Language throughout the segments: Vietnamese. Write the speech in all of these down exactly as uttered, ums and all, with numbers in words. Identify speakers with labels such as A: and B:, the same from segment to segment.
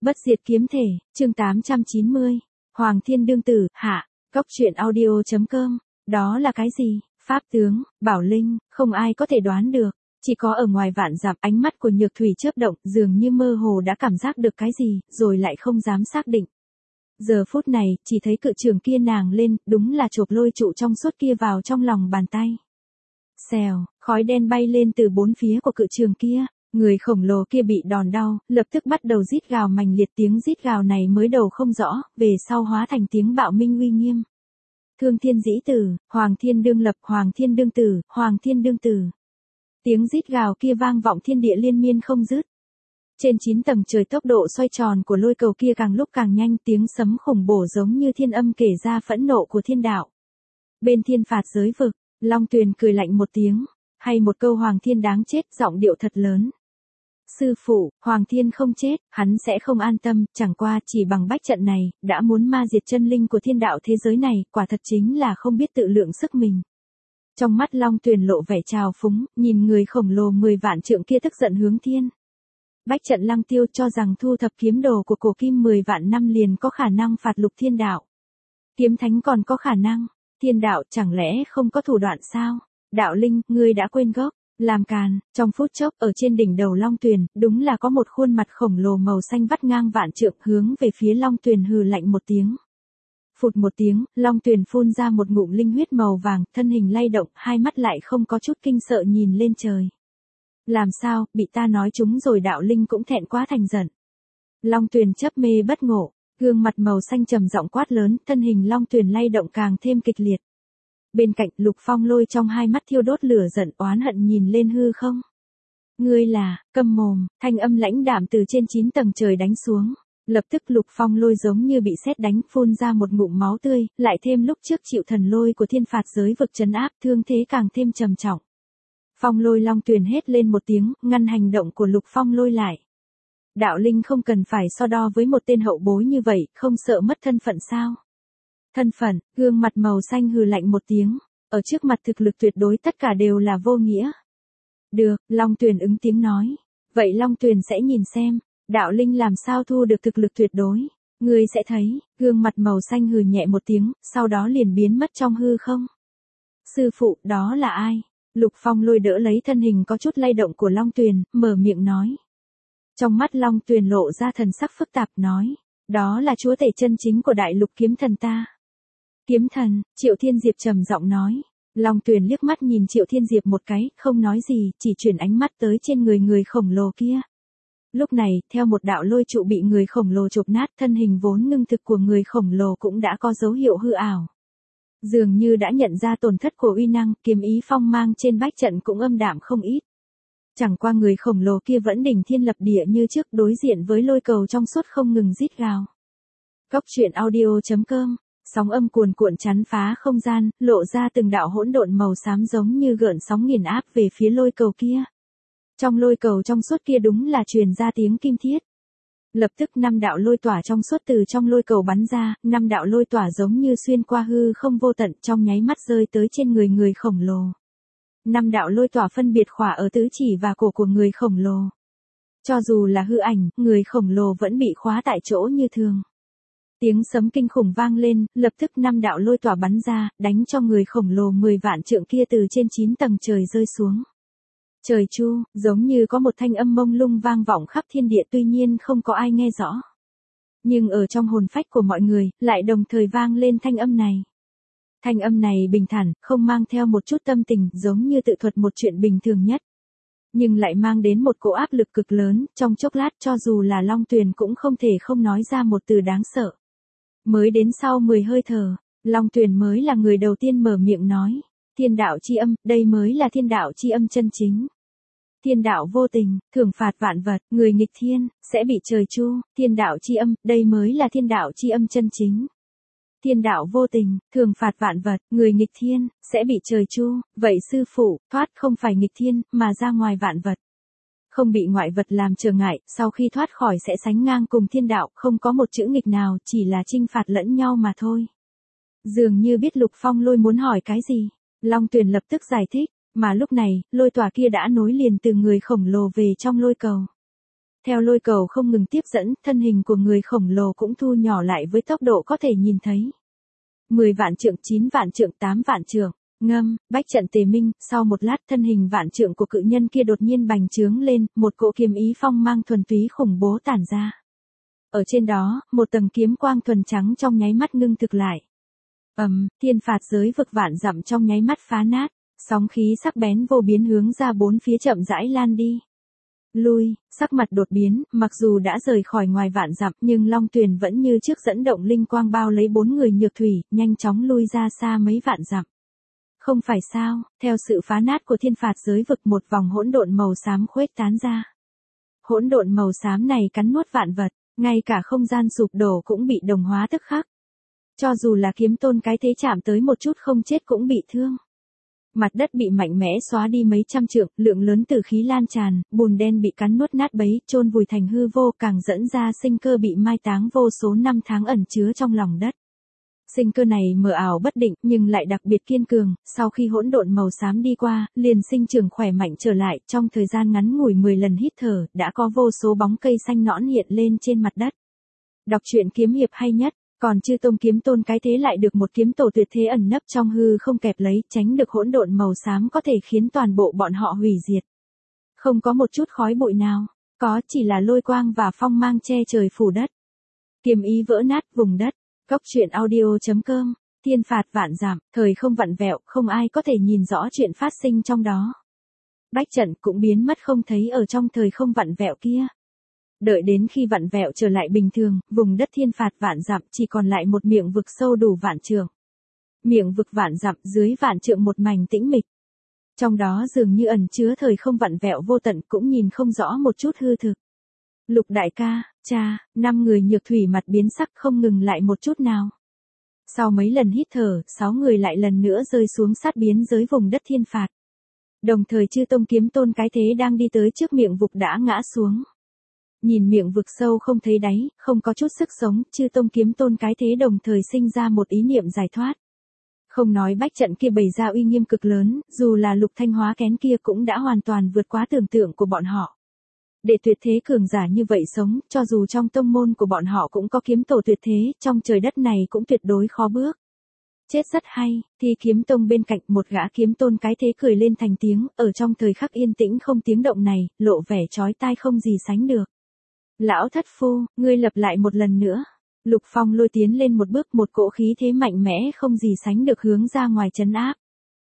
A: Bất diệt kiếm thể, chương tám trăm chín mươi. Hoàng Thiên Đương Tử, hạ, Cốc truyện audio.com. Đó là cái gì? Pháp tướng, bảo linh, không ai có thể đoán được. Chỉ có ở ngoài vạn dặm, ánh mắt của Nhược Thủy chớp động, dường như mơ hồ đã cảm giác được cái gì, rồi lại không dám xác định. Giờ phút này, chỉ thấy cự trường kia nàng lên, đúng là chộp lôi trụ trong suốt kia vào trong lòng bàn tay. Xèo, khói đen bay lên từ bốn phía của cự trường kia. Người khổng lồ kia bị đòn đau, lập tức bắt đầu rít gào mành liệt, tiếng rít gào này mới đầu không rõ, về sau hóa thành tiếng bạo minh uy nghiêm. Thương Thiên Dĩ Tử, Hoàng Thiên Đương Lập, Hoàng Thiên Đương Tử, Hoàng Thiên Đương Tử. Tiếng rít gào kia vang vọng thiên địa liên miên không dứt. Trên chín tầng trời tốc độ xoay tròn của lôi cầu kia càng lúc càng nhanh, tiếng sấm khủng bổ giống như thiên âm kể ra phẫn nộ của thiên đạo. Bên thiên phạt giới vực, Long Tuyền cười lạnh một tiếng, hay một câu Hoàng Thiên đáng chết, giọng điệu thật lớn. Sư phụ, Hoàng Thiên không chết, hắn sẽ không an tâm, chẳng qua chỉ bằng bách trận này, đã muốn ma diệt chân linh của thiên đạo thế giới này, quả thật chính là không biết tự lượng sức mình. Trong mắt Long Tuyền lộ vẻ trào phúng, nhìn người khổng lồ mười vạn trượng kia tức giận hướng thiên. Bách trận Lăng Tiêu cho rằng thu thập kiếm đồ của cổ kim mười vạn năm liền có khả năng phạt lục thiên đạo. Kiếm thánh còn có khả năng, thiên đạo chẳng lẽ không có thủ đoạn sao? Đạo linh, ngươi đã quên gốc. Làm càn, trong phút chốc, ở trên đỉnh đầu Long Tuyền, đúng là có một khuôn mặt khổng lồ màu xanh vắt ngang vạn trượng hướng về phía Long Tuyền hừ lạnh một tiếng. Phụt một tiếng, Long Tuyền phun ra một ngụm linh huyết màu vàng, thân hình lay động, hai mắt lại không có chút kinh sợ nhìn lên trời. Làm sao, bị ta nói chúng rồi, đạo linh cũng thẹn quá thành giận. Long Tuyền chấp mê bất ngộ, gương mặt màu xanh trầm giọng quát lớn, thân hình Long Tuyền lay động càng thêm kịch liệt. Bên cạnh, Lục Phong Lôi trong hai mắt thiêu đốt lửa giận oán hận nhìn lên hư không. Ngươi là, câm mồm, thanh âm lãnh đạm từ trên chín tầng trời đánh xuống. Lập tức Lục Phong Lôi giống như bị sét đánh, phun ra một ngụm máu tươi, lại thêm lúc trước chịu thần lôi của thiên phạt giới vực trấn áp, thương thế càng thêm trầm trọng. Phong Lôi Long Tuyền hét lên một tiếng, ngăn hành động của Lục Phong Lôi lại. Đạo linh không cần phải so đo với một tên hậu bối như vậy, không sợ mất thân phận sao? Thân phận, gương mặt màu xanh hừ lạnh một tiếng, ở trước mặt thực lực tuyệt đối tất cả đều là vô nghĩa. Được, Long Tuyền ứng tiếng nói. Vậy Long Tuyền sẽ nhìn xem, đạo linh làm sao thu được thực lực tuyệt đối. Ngươi sẽ thấy, gương mặt màu xanh hừ nhẹ một tiếng, sau đó liền biến mất trong hư không. Sư phụ, đó là ai? Lục Phong Lôi đỡ lấy thân hình có chút lay động của Long Tuyền, mở miệng nói. Trong mắt Long Tuyền lộ ra thần sắc phức tạp nói. Đó là chúa tể chân chính của đại lục kiếm thần ta. Kiếm thần, Triệu Thiên Diệp trầm giọng nói. Long Tuyền liếc mắt nhìn Triệu Thiên Diệp một cái, không nói gì, chỉ chuyển ánh mắt tới trên người người khổng lồ kia. Lúc này, theo một đạo lôi trụ bị người khổng lồ chộp nát, thân hình vốn ngưng thực của người khổng lồ cũng đã có dấu hiệu hư ảo. Dường như đã nhận ra tổn thất của uy năng, kiếm ý phong mang trên bách trận cũng âm đạm không ít. Chẳng qua người khổng lồ kia vẫn đỉnh thiên lập địa như trước, đối diện với lôi cầu trong suốt không ngừng rít gào. Cốc truyện audio.com. Sóng âm cuồn cuộn chắn phá không gian, lộ ra từng đạo hỗn độn màu xám giống như gợn sóng nghiền áp về phía lôi cầu kia. Trong lôi cầu trong suốt kia đúng là truyền ra tiếng kim thiết. Lập tức năm đạo lôi tỏa trong suốt từ trong lôi cầu bắn ra, năm đạo lôi tỏa giống như xuyên qua hư không vô tận, trong nháy mắt rơi tới trên người người khổng lồ. Năm đạo lôi tỏa phân biệt khỏa ở tứ chỉ và cổ của người khổng lồ. Cho dù là hư ảnh, người khổng lồ vẫn bị khóa tại chỗ như thường. Tiếng sấm kinh khủng vang lên, lập tức năm đạo lôi tỏa bắn ra, đánh cho người khổng lồ mười vạn trượng kia từ trên chín tầng trời rơi xuống. Trời chu, giống như có một thanh âm mông lung vang vọng khắp thiên địa, tuy nhiên không có ai nghe rõ. Nhưng ở trong hồn phách của mọi người, lại đồng thời vang lên thanh âm này. Thanh âm này bình thản, không mang theo một chút tâm tình, giống như tự thuật một chuyện bình thường nhất. Nhưng lại mang đến một cỗ áp lực cực lớn, trong chốc lát cho dù là Long Tuyền cũng không thể không nói ra một từ đáng sợ. Mới đến sau mười hơi thở, Long Tuyền mới là người đầu tiên mở miệng nói. Thiên đạo chi âm, đây mới là thiên đạo chi âm chân chính. Thiên đạo vô tình, thưởng phạt vạn vật, người nghịch thiên, sẽ bị trời chu. Thiên đạo chi âm, đây mới là thiên đạo chi âm chân chính. Thiên đạo vô tình, thưởng phạt vạn vật, người nghịch thiên, sẽ bị trời chu. Vậy sư phụ, thoát không phải nghịch thiên, mà ra ngoài vạn vật. Không bị ngoại vật làm trở ngại, sau khi thoát khỏi sẽ sánh ngang cùng thiên đạo, không có một chữ nghịch nào, chỉ là trinh phạt lẫn nhau mà thôi. Dường như biết Lục Phong Lôi muốn hỏi cái gì, Long Tuyền lập tức giải thích, mà lúc này, lôi tỏa kia đã nối liền từ người khổng lồ về trong lôi cầu. Theo lôi cầu không ngừng tiếp dẫn, thân hình của người khổng lồ cũng thu nhỏ lại với tốc độ có thể nhìn thấy. mười vạn trượng, chín vạn trượng, tám vạn trượng. Ngâm, bách trận tề minh, sau một lát thân hình vạn trượng của cự nhân kia đột nhiên bành trướng lên, một cỗ kiếm ý phong mang thuần túy khủng bố tản ra. Ở trên đó, một tầng kiếm quang thuần trắng trong nháy mắt ngưng thực lại. Ầm, thiên phạt giới vực vạn dặm trong nháy mắt phá nát, sóng khí sắc bén vô biến hướng ra bốn phía chậm rãi lan đi. Lui, sắc mặt đột biến, mặc dù đã rời khỏi ngoài vạn dặm nhưng Long Tuyền vẫn như trước dẫn động linh quang bao lấy bốn người nhược thủy, nhanh chóng lui ra xa mấy vạn dặm. Không phải sao, theo sự phá nát của thiên phạt giới vực một vòng hỗn độn màu xám khuếch tán ra. Hỗn độn màu xám này cắn nuốt vạn vật, ngay cả không gian sụp đổ cũng bị đồng hóa tức khắc. Cho dù là kiếm tôn cái thế chạm tới một chút không chết cũng bị thương. Mặt đất bị mạnh mẽ xóa đi mấy trăm trượng, lượng lớn tử khí lan tràn, bùn đen bị cắn nuốt nát bấy, chôn vùi thành hư vô, càng dẫn ra sinh cơ bị mai táng vô số năm tháng ẩn chứa trong lòng đất. Sinh cơ này mờ ảo bất định nhưng lại đặc biệt kiên cường, sau khi hỗn độn màu xám đi qua, liền sinh trưởng khỏe mạnh trở lại, trong thời gian ngắn ngủi mười lần hít thở, đã có vô số bóng cây xanh nõn hiện lên trên mặt đất. Đọc truyện kiếm hiệp hay nhất, còn Chư Tông kiếm tôn cái thế lại được một kiếm tổ tuyệt thế ẩn nấp trong hư không kẹp lấy, tránh được hỗn độn màu xám có thể khiến toàn bộ bọn họ hủy diệt. Không có một chút khói bụi nào, có chỉ là lôi quang và phong mang che trời phủ đất. Kiếm ý vỡ nát vùng đất. Cốc truyện audio chấm com, thiên phạt vạn dặm, thời không vặn vẹo, không ai có thể nhìn rõ chuyện phát sinh trong đó. Bách trận cũng biến mất không thấy ở trong thời không vặn vẹo kia. Đợi đến khi vặn vẹo trở lại bình thường, vùng đất thiên phạt vạn dặm chỉ còn lại một miệng vực sâu đủ vạn trượng. Miệng vực vạn dặm dưới vạn trượng một mảnh tĩnh mịch. Trong đó dường như ẩn chứa thời không vặn vẹo vô tận cũng nhìn không rõ một chút hư thực. Lục đại ca, cha, năm người nhược thủy mặt biến sắc không ngừng lại một chút nào. Sau mấy lần hít thở, sáu người lại lần nữa rơi xuống sát biên giới vùng đất thiên phạt. Đồng thời Chư Tông kiếm tôn cái thế đang đi tới trước miệng vực đã ngã xuống. Nhìn miệng vực sâu không thấy đáy, không có chút sức sống, Chư Tông kiếm tôn cái thế đồng thời sinh ra một ý niệm giải thoát. Không nói bách trận kia bày ra uy nghiêm cực lớn, dù là lục thanh hóa kén kia cũng đã hoàn toàn vượt quá tưởng tượng của bọn họ. Để tuyệt thế cường giả như vậy sống, cho dù trong tông môn của bọn họ cũng có kiếm tổ tuyệt thế, trong trời đất này cũng tuyệt đối khó bước. Chết rất hay, thì kiếm tông bên cạnh một gã kiếm tôn cái thế cười lên thành tiếng, ở trong thời khắc yên tĩnh không tiếng động này, lộ vẻ chói tai không gì sánh được. Lão thất phu, ngươi lập lại một lần nữa. Lục Phong lôi tiến lên một bước, một cỗ khí thế mạnh mẽ không gì sánh được hướng ra ngoài trấn áp.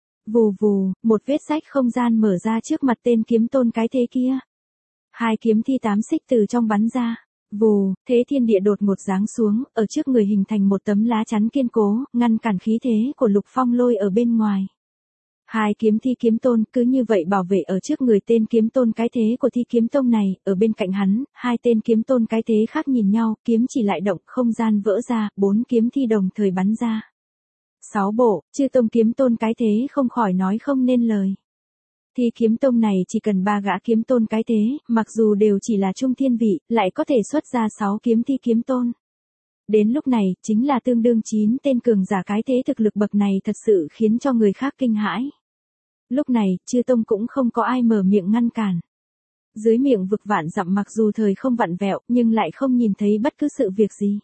A: Vù vù, một vết rách không gian mở ra trước mặt tên kiếm tôn cái thế kia. Hai kiếm thi tám xích từ trong bắn ra. Vù, thế thiên địa đột ngột giáng xuống, ở trước người hình thành một tấm lá chắn kiên cố, ngăn cản khí thế của Lục Phong lôi ở bên ngoài. Hai kiếm thi kiếm tôn cứ như vậy bảo vệ ở trước người tên kiếm tôn cái thế của thi kiếm tông này, ở bên cạnh hắn, hai tên kiếm tôn cái thế khác nhìn nhau, kiếm chỉ lại động, không gian vỡ ra, bốn kiếm thi đồng thời bắn ra. Sáu bộ, Chư Tông kiếm tôn cái thế không khỏi nói không nên lời. Thi kiếm tông này chỉ cần ba gã kiếm tôn cái thế, mặc dù đều chỉ là trung thiên vị, lại có thể xuất ra sáu kiếm thi kiếm tôn. Đến lúc này, chính là tương đương chín tên cường giả cái thế thực lực bậc này thật sự khiến cho người khác kinh hãi. Lúc này, Chư Tông cũng không có ai mở miệng ngăn cản. Dưới miệng vực vạn dặm mặc dù thời không vặn vẹo, nhưng lại không nhìn thấy bất cứ sự việc gì.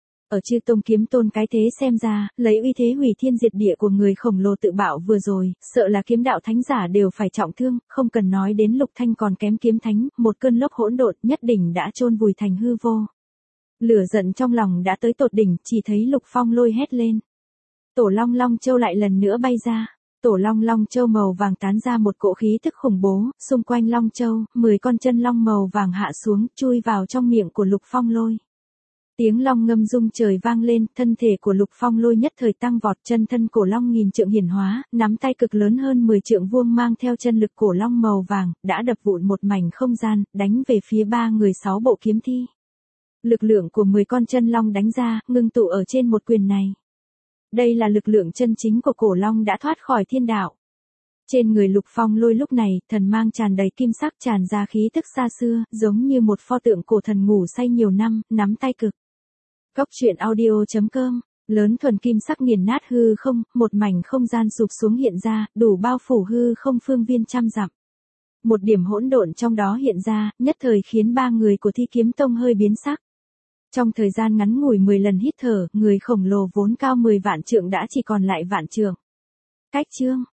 A: Ở Chư Tông kiếm tôn cái thế xem ra, lấy uy thế hủy thiên diệt địa của người khổng lồ tự bạo vừa rồi, sợ là kiếm đạo thánh giả đều phải trọng thương, không cần nói đến Lục Thanh còn kém kiếm thánh, một cơn lốc hỗn độn nhất định đã chôn vùi thành hư vô. Lửa giận trong lòng đã tới tột đỉnh, chỉ thấy Lục Phong lôi hét lên. Tổ Long Long Châu lại lần nữa bay ra. Tổ Long Long Châu màu vàng tán ra một cỗ khí tức khủng bố, xung quanh Long Châu, mười con chân long màu vàng hạ xuống, chui vào trong miệng của Lục Phong lôi. Tiếng long ngâm rung trời vang lên, thân thể của Lục Phong lôi nhất thời tăng vọt, chân thân cổ long nghìn trượng hiển hóa, nắm tay cực lớn hơn mười trượng vuông mang theo chân lực cổ long màu vàng, đã đập vụn một mảnh không gian, đánh về phía ba người sáu bộ kiếm thi. Lực lượng của mười con chân long đánh ra, ngưng tụ ở trên một quyền này. Đây là lực lượng chân chính của cổ long đã thoát khỏi thiên đạo. Trên người Lục Phong lôi lúc này, thần mang tràn đầy kim sắc tràn ra khí tức xa xưa, giống như một pho tượng cổ thần ngủ say nhiều năm, nắm tay cực. Cốc truyện audio chấm com, lớn thuần kim sắc nghiền nát hư không, một mảnh không gian sụp xuống hiện ra, đủ bao phủ hư không phương viên trăm dặm. một điểm hỗn độn trong đó hiện ra, nhất thời khiến ba người của Thi Kiếm Tông hơi biến sắc. Trong thời gian ngắn ngủi mười lần hít thở, người khổng lồ vốn cao mười vạn trượng đã chỉ còn lại vạn trượng. Cách chương